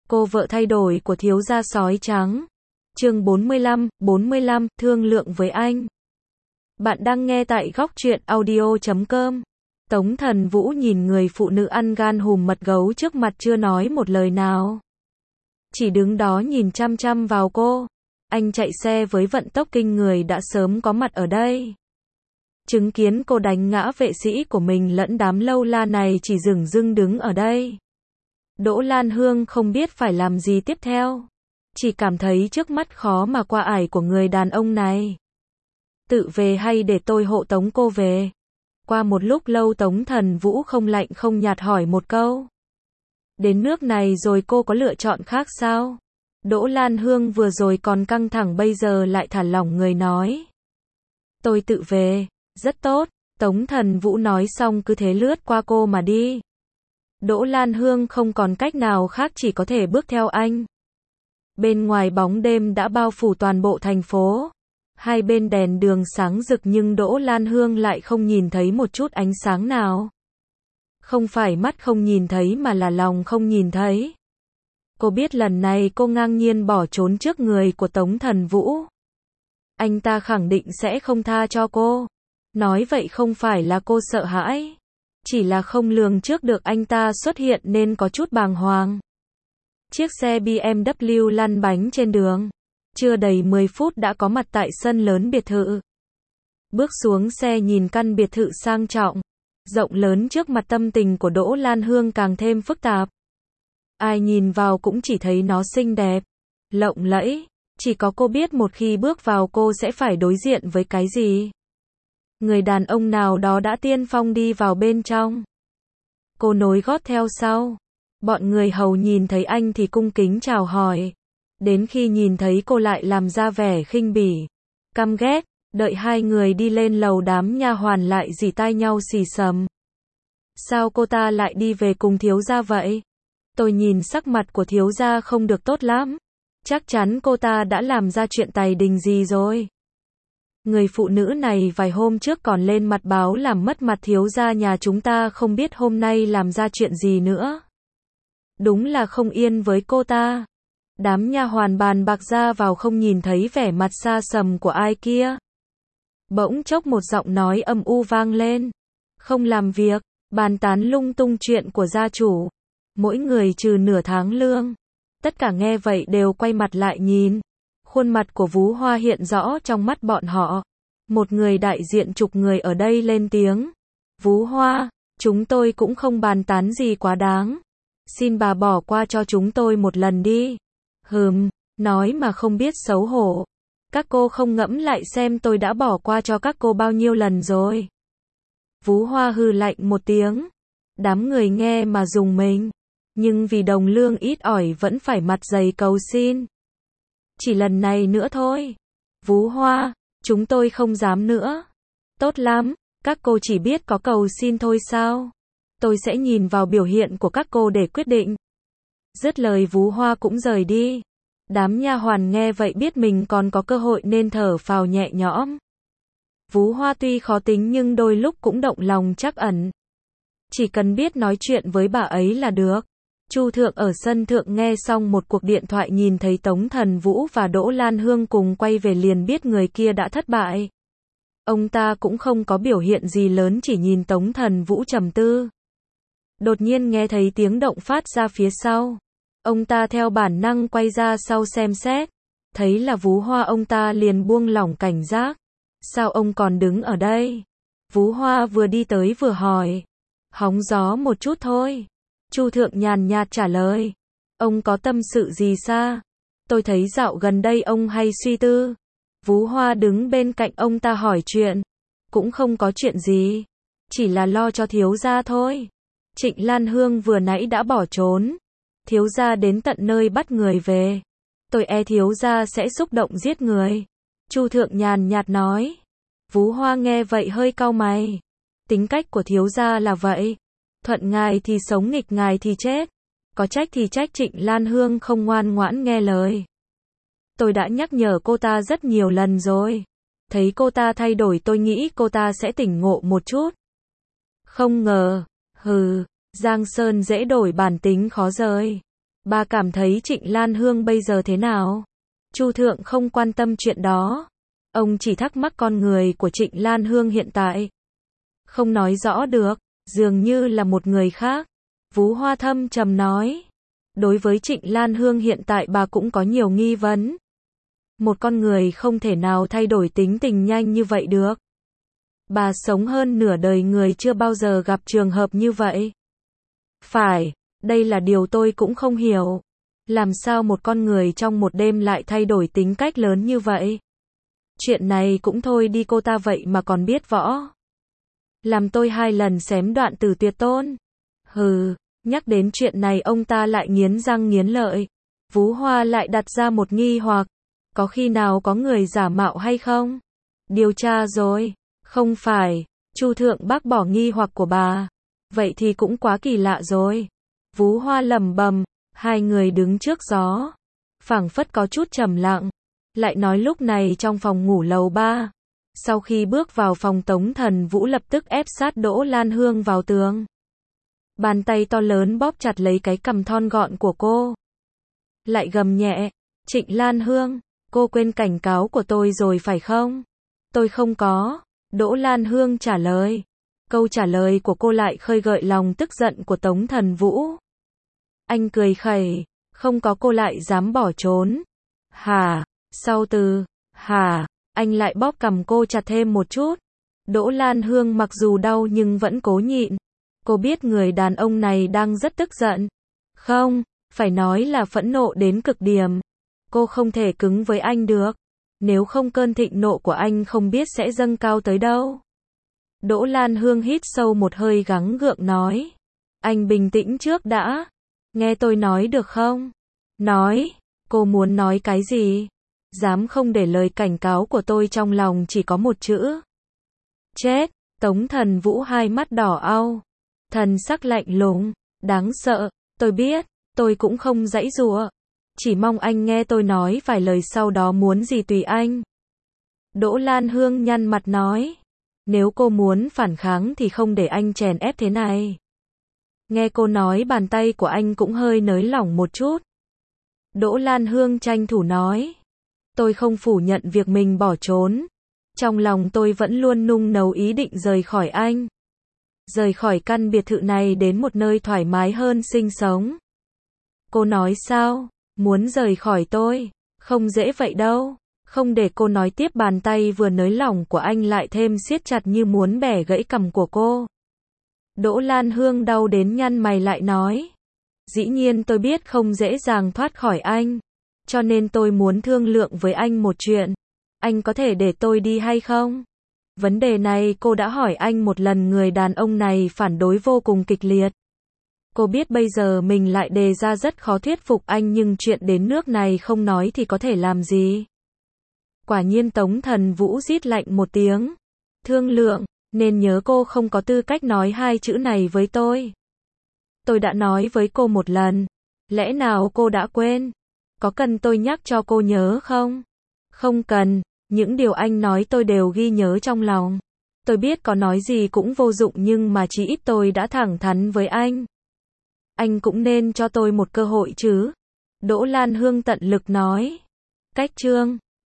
Cô vợ thay đổi của thiếu gia sói trắng. Chương 45, thương lượng với anh. Bạn đang nghe tại góc truyện audio.com. Tống Thần Vũ nhìn người phụ nữ ăn gan hùm mật gấu trước mặt chưa nói một lời nào. Chỉ đứng đó nhìn chăm chăm vào cô. Anh chạy xe với vận tốc kinh người đã sớm có mặt ở đây. Chứng kiến cô đánh ngã vệ sĩ của mình lẫn đám lâu la này chỉ dửng dưng đứng ở đây. Đỗ Lan Hương không biết phải làm gì tiếp theo. Chỉ cảm thấy trước mắt khó mà qua ải của người đàn ông này. Tự về hay để tôi hộ tống cô về? Qua một lúc lâu Tống Thần Vũ không lạnh không nhạt hỏi một câu. Đến nước này rồi cô có lựa chọn khác sao? Đỗ Lan Hương vừa rồi còn căng thẳng bây giờ lại thả lỏng người nói. Tôi tự về, rất tốt. Tống Thần Vũ nói xong cứ thế lướt qua cô mà đi. Đỗ Lan Hương không còn cách nào khác chỉ có thể bước theo anh. Bên ngoài bóng đêm đã bao phủ toàn bộ thành phố. Hai bên đèn đường sáng rực nhưng Đỗ Lan Hương lại không nhìn thấy một chút ánh sáng nào. Không phải mắt không nhìn thấy mà là lòng không nhìn thấy. Cô biết lần này cô ngang nhiên bỏ trốn trước người của Tống Thần Vũ. Anh ta khẳng định sẽ không tha cho cô. Nói vậy không phải là cô sợ hãi. Chỉ là không lường trước được anh ta xuất hiện nên có chút bàng hoàng. Chiếc xe BMW lăn bánh trên đường. Chưa đầy 10 phút đã có mặt tại sân lớn biệt thự. Bước xuống xe nhìn căn biệt thự sang trọng, rộng lớn trước mặt tâm tình của Đỗ Lan Hương càng thêm phức tạp. Ai nhìn vào cũng chỉ thấy nó xinh đẹp, lộng lẫy. Chỉ có cô biết một khi bước vào cô sẽ phải đối diện với cái gì. Người đàn ông nào đó đã tiên phong đi vào bên trong. Cô nối gót theo sau. Bọn người hầu nhìn thấy anh thì cung kính chào hỏi. Đến khi nhìn thấy cô lại làm ra vẻ khinh bỉ, căm ghét. Đợi hai người đi lên lầu đám nha hoàn lại rỉ tai nhau xì xầm. Sao cô ta lại đi về cùng thiếu gia vậy? Tôi nhìn sắc mặt của thiếu gia không được tốt lắm. Chắc chắn cô ta đã làm ra chuyện tày đình gì rồi. Người phụ nữ này vài hôm trước còn lên mặt báo làm mất mặt thiếu gia nhà chúng ta, không biết hôm nay làm ra chuyện gì nữa. Đúng là không yên với cô ta. Đám nha hoàn bàn bạc ra vào không nhìn thấy vẻ mặt xa sầm của ai kia. Bỗng chốc một giọng nói âm u vang lên. Không làm việc, bàn tán lung tung chuyện của gia chủ. Mỗi người trừ nửa tháng lương. Tất cả nghe vậy đều quay mặt lại nhìn. Khuôn mặt của Vú Hoa hiện rõ trong mắt bọn họ. Một người đại diện chục người ở đây lên tiếng. Vú Hoa, chúng tôi cũng không bàn tán gì quá đáng. Xin bà bỏ qua cho chúng tôi một lần đi. Nói mà không biết xấu hổ. Các cô không ngẫm lại xem tôi đã bỏ qua cho các cô bao nhiêu lần rồi. Vú Hoa hừ lạnh một tiếng. Đám người nghe mà rùng mình. Nhưng vì đồng lương ít ỏi vẫn phải mặt dày cầu xin. Chỉ lần này nữa thôi. Vú Hoa, chúng tôi không dám nữa. Tốt lắm, các cô chỉ biết có cầu xin thôi sao? Tôi sẽ nhìn vào biểu hiện của các cô để quyết định. Dứt lời Vú Hoa cũng rời đi. Đám nha hoàn nghe vậy biết mình còn có cơ hội nên thở phào nhẹ nhõm. Vú Hoa tuy khó tính nhưng đôi lúc cũng động lòng trắc ẩn. Chỉ cần biết nói chuyện với bà ấy là được. Chu Thượng ở sân thượng nghe xong một cuộc điện thoại nhìn thấy Tống Thần Vũ và Đỗ Lan Hương cùng quay về liền biết người kia đã thất bại. Ông ta cũng không có biểu hiện gì lớn, chỉ nhìn Tống Thần Vũ trầm tư. Đột nhiên nghe thấy tiếng động phát ra phía sau. Ông ta theo bản năng quay ra sau xem xét. Thấy là Vú Hoa, ông ta liền buông lỏng cảnh giác. Sao ông còn đứng ở đây? Vú Hoa vừa đi tới vừa hỏi. Hóng gió một chút thôi. Chu Thượng nhàn nhạt trả lời. Ông có tâm sự gì sao? Tôi thấy dạo gần đây ông hay suy tư. Vú Hoa đứng bên cạnh ông ta hỏi chuyện. Cũng không có chuyện gì. Chỉ là lo cho thiếu gia thôi. Trịnh Lan Hương vừa nãy đã bỏ trốn. Thiếu gia đến tận nơi bắt người về. Tôi e thiếu gia sẽ xúc động giết người. Chu Thượng nhàn nhạt nói. Vú Hoa nghe vậy hơi cau mày. Tính cách của thiếu gia là vậy. Thuận ngài thì sống, nghịch ngài thì chết. Có trách thì trách Trịnh Lan Hương không ngoan ngoãn nghe lời. Tôi đã nhắc nhở cô ta rất nhiều lần rồi. Thấy cô ta thay đổi tôi nghĩ cô ta sẽ tỉnh ngộ một chút. Không ngờ, Giang Sơn dễ đổi bản tính khó rời. Bà cảm thấy Trịnh Lan Hương bây giờ thế nào? Chu Thượng không quan tâm chuyện đó. Ông chỉ thắc mắc con người của Trịnh Lan Hương hiện tại. Không nói rõ được, dường như là một người khác. Vú Hoa thâm trầm nói. Đối với Trịnh Lan Hương hiện tại bà cũng có nhiều nghi vấn. Một con người không thể nào thay đổi tính tình nhanh như vậy được. Bà sống hơn nửa đời người chưa bao giờ gặp trường hợp như vậy. Phải, đây là điều tôi cũng không hiểu. Làm sao một con người trong một đêm lại thay đổi tính cách lớn như vậy? Chuyện này cũng thôi đi, cô ta vậy mà còn biết võ. Làm tôi 2 lần xém đoạn từ tuyệt tôn. Hừ, nhắc đến chuyện này ông ta lại nghiến răng nghiến lợi. Vú Hoa lại đặt ra một nghi hoặc. Có khi nào có người giả mạo hay không? Điều tra rồi. Không phải. Chu Thượng bác bỏ nghi hoặc của bà. Vậy thì cũng quá kỳ lạ rồi. Vú Hoa lẩm bẩm. Hai người đứng trước gió. Phảng phất có chút trầm lặng. Lại nói lúc này trong phòng ngủ lầu 3. Sau khi bước vào phòng, Tống Thần Vũ lập tức ép sát Đỗ Lan Hương vào tường. Bàn tay to lớn bóp chặt lấy cái cằm thon gọn của cô. Lại gầm nhẹ. Trịnh Lan Hương, cô quên cảnh cáo của tôi rồi phải không? Tôi không có. Đỗ Lan Hương trả lời. Câu trả lời của cô lại khơi gợi lòng tức giận của Tống Thần Vũ. Anh cười khẩy. Không có cô lại dám bỏ trốn. Hả? Sau từ hả, anh lại bóp cằm cô chặt thêm một chút. Đỗ Lan Hương mặc dù đau nhưng vẫn cố nhịn. Cô biết người đàn ông này đang rất tức giận. Không, phải nói là phẫn nộ đến cực điểm. Cô không thể cứng với anh được. Nếu không cơn thịnh nộ của anh không biết sẽ dâng cao tới đâu. Đỗ Lan Hương hít sâu một hơi gắng gượng nói. Anh bình tĩnh trước đã. Nghe tôi nói được không? Nói. Cô muốn nói cái gì? Dám không để lời cảnh cáo của tôi trong lòng chỉ có một chữ. Chết. Tống Thần Vũ hai mắt đỏ au. Thần sắc lạnh lùng. Đáng sợ. Tôi biết. Tôi cũng không giãy giụa. Chỉ mong anh nghe tôi nói vài lời, sau đó muốn gì tùy anh. Đỗ Lan Hương nhăn mặt nói. Nếu cô muốn phản kháng thì không để anh chèn ép thế này. Nghe cô nói bàn tay của anh cũng hơi nới lỏng một chút. Đỗ Lan Hương tranh thủ nói. Tôi không phủ nhận việc mình bỏ trốn. Trong lòng tôi vẫn luôn nung nấu ý định rời khỏi anh. Rời khỏi căn biệt thự này đến một nơi thoải mái hơn sinh sống. Cô nói sao? Muốn rời khỏi tôi? Không dễ vậy đâu. Không để cô nói tiếp, bàn tay vừa nới lỏng của anh lại thêm siết chặt như muốn bẻ gãy cằm của cô. Đỗ Lan Hương đau đến nhăn mày lại nói. Dĩ nhiên tôi biết không dễ dàng thoát khỏi anh. Cho nên tôi muốn thương lượng với anh một chuyện. Anh có thể để tôi đi hay không? Vấn đề này cô đã hỏi anh một lần, người đàn ông này phản đối vô cùng kịch liệt. Cô biết bây giờ mình lại đề ra rất khó thuyết phục anh, nhưng chuyện đến nước này không nói thì có thể làm gì? Quả nhiên Tống Thần Vũ rít lạnh một tiếng. Thương lượng, nên nhớ cô không có tư cách nói hai chữ này với tôi. Tôi đã nói với cô một lần. Lẽ nào cô đã quên? Có cần tôi nhắc cho cô nhớ không? Không cần, những điều anh nói tôi đều ghi nhớ trong lòng. Tôi biết có nói gì cũng vô dụng, nhưng mà chí ít tôi đã thẳng thắn với anh. Anh cũng nên cho tôi một cơ hội chứ. Đỗ Lan Hương tận lực nói. Cách chương